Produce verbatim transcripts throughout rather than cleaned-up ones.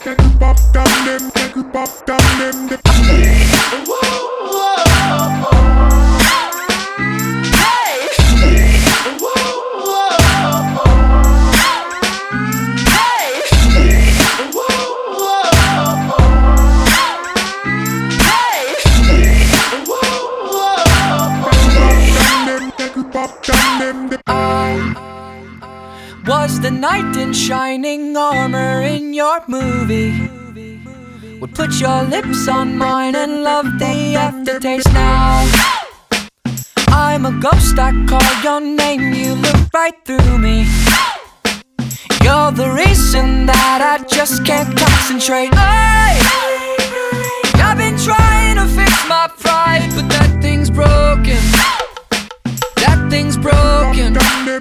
Was the knight in shining armor in your movie? Would put your lips on mine and love the aftertaste now. I'm a ghost, I call your name, you look right through me. You're the reason that I just can't concentrate. Hey! I've been trying to fix my pride, but that thing's broken. That thing's broken.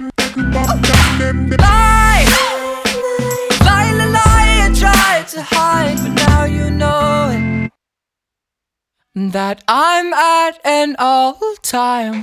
Lie, lie, lie, lie, and try to hide, but now you know it, that I'm at an all-time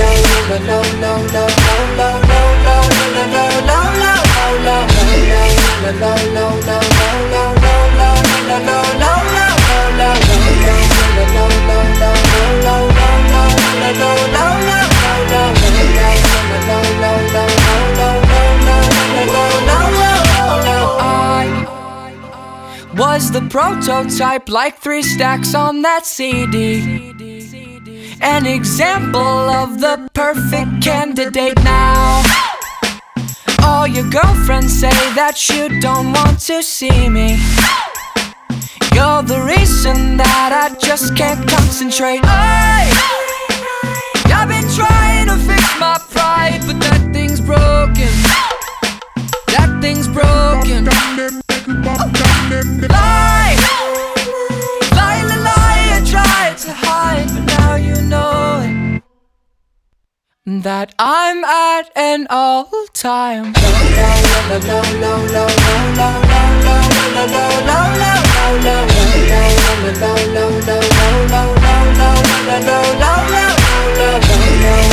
was the prototype, like three stacks on that C D. An example of the perfect candidate now. All your girlfriends say that you don't want to see me. You're the reason that I just can't concentrate. Hey! I've been trying to fix my pride, but that thing's broken. That thing's broken. Lie, lie, lie, lie, I tried to hide, but now you know it, that I'm at an all-time low.